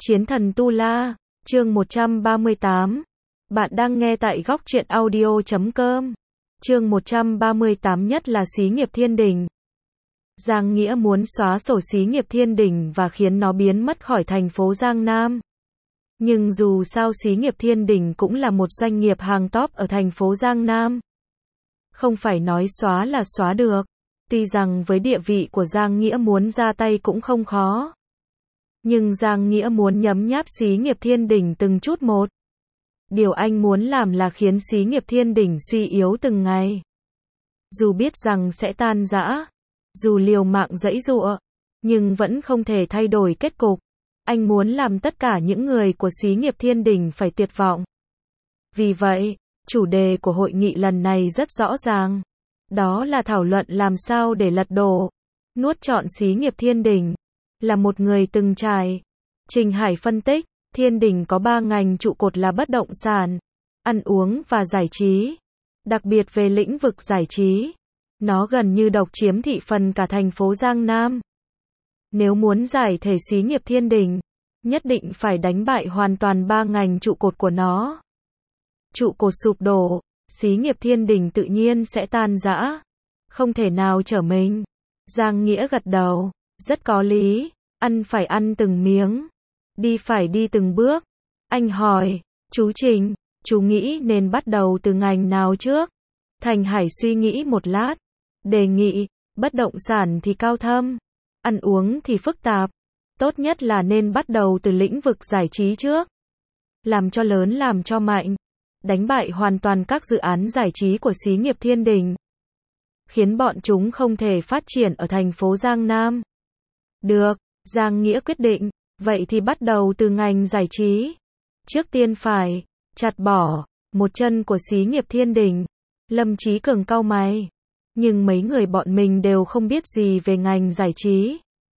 Chiến thần Tu La, chương 138. Bạn đang nghe tại góc truyện audio.com. Chương 138 nhất là xí nghiệp Thiên Đình. Giang Nghĩa muốn xóa sổ xí nghiệp Thiên Đình và khiến nó biến mất khỏi thành phố Giang Nam. Nhưng dù sao xí nghiệp Thiên Đình cũng là một doanh nghiệp hàng top ở thành phố Giang Nam. Không phải nói xóa là xóa được. Tuy rằng với địa vị của Giang Nghĩa muốn ra tay cũng không khó. Nhưng Giang Nghĩa muốn nhấm nháp xí nghiệp Thiên Đình từng chút một. Điều anh muốn làm là khiến xí nghiệp Thiên Đình suy yếu từng ngày. Dù biết rằng sẽ tan rã, dù liều mạng giãy giụa, nhưng vẫn không thể thay đổi kết cục. Anh muốn làm tất cả những người của xí nghiệp Thiên Đình phải tuyệt vọng. Vì vậy, chủ đề của hội nghị lần này rất rõ ràng. Đó là thảo luận làm sao để lật đổ, nuốt trọn xí nghiệp Thiên Đình. Là một người từng trải, Trình Hải phân tích, Thiên Đình có 3 ngành trụ cột là bất động sản, ăn uống và giải trí. Đặc biệt về lĩnh vực giải trí, nó gần như độc chiếm thị phần cả thành phố Giang Nam. Nếu muốn giải thể xí nghiệp Thiên Đình, nhất định phải đánh bại hoàn toàn 3 ngành trụ cột của nó. Trụ cột sụp đổ, xí nghiệp Thiên Đình tự nhiên sẽ tan rã, không thể nào trở mình. Giang Nghĩa gật đầu, rất có lý, ăn phải ăn từng miếng, đi phải đi từng bước. Anh hỏi, chú Trình, chú nghĩ nên bắt đầu từ ngành nào trước? Thành Hải suy nghĩ một lát, đề nghị, bất động sản thì cao thâm, ăn uống thì phức tạp, tốt nhất là nên bắt đầu từ lĩnh vực giải trí trước. Làm cho lớn làm cho mạnh, đánh bại hoàn toàn các dự án giải trí của xí nghiệp Thiên Đình, khiến bọn chúng không thể phát triển ở thành phố Giang Nam. Được, Giang Nghĩa quyết định, vậy thì bắt đầu từ ngành giải trí. Trước tiên phải chặt bỏ một chân của xí nghiệp Thiên Đình. Lâm Chí Cường cau mày, nhưng mấy người bọn mình đều không biết gì về ngành giải trí.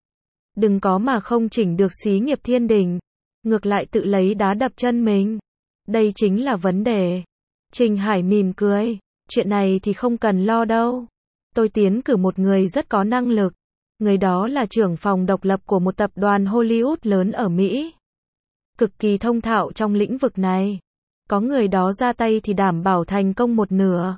Đừng có mà không chỉnh được xí nghiệp Thiên Đình, ngược lại tự lấy đá đập chân mình. Đây chính là vấn đề. Trình Hải mỉm cười, chuyện này thì không cần lo đâu. Tôi tiến cử một người rất có năng lực. Người đó là trưởng phòng độc lập của một tập đoàn Hollywood lớn ở Mỹ. Cực kỳ thông thạo trong lĩnh vực này. Có người đó ra tay thì đảm bảo thành công một nửa.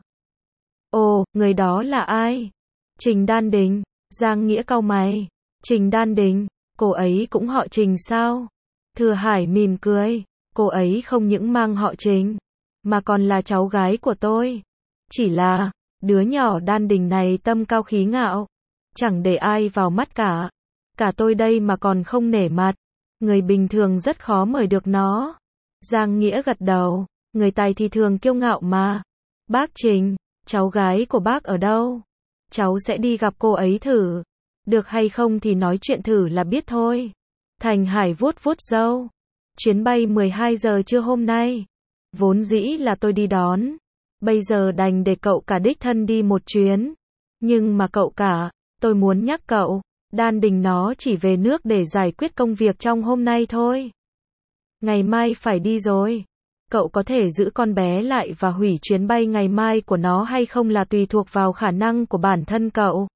Ồ, người đó là ai? Trình Đan Đình. Giang Nghĩa cau mày. Trình Đan Đình, cô ấy cũng họ Trình sao? Thừa Hải mỉm cười, cô ấy không những mang họ Trình, mà còn là cháu gái của tôi. Chỉ là, đứa nhỏ Đan Đình này tâm cao khí ngạo, chẳng để ai vào mắt cả. Cả tôi đây mà còn không nể mặt, người bình thường rất khó mời được nó. Giang Nghĩa gật đầu, người tài thì thường kiêu ngạo mà. Bác Trình, cháu gái của bác ở đâu? Cháu sẽ đi gặp cô ấy thử. Được hay không thì nói chuyện thử là biết thôi. Thành Hải vuốt vuốt râu. Chuyến bay 12 giờ trưa hôm nay. Vốn dĩ là tôi đi đón. Bây giờ đành để cậu cả đích thân đi một chuyến. Nhưng mà cậu cả, tôi muốn nhắc cậu, Đan Đình nó chỉ về nước để giải quyết công việc trong hôm nay thôi. Ngày mai phải đi rồi. Cậu có thể giữ con bé lại và hủy chuyến bay ngày mai của nó hay không là tùy thuộc vào khả năng của bản thân cậu.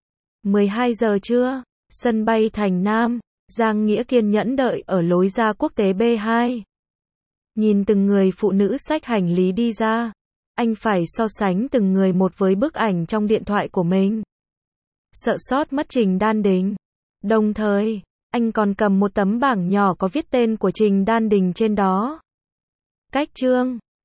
12 giờ trưa, sân bay Thành Nam, Giang Nghĩa kiên nhẫn đợi ở lối ra quốc tế B2. Nhìn từng người phụ nữ xách hành lý đi ra, anh phải so sánh từng người một với bức ảnh trong điện thoại của mình. Sợ sót mất Trình Đan Đình. Đồng thời, anh còn cầm một tấm bảng nhỏ có viết tên của Trình Đan Đình trên đó. Cách chương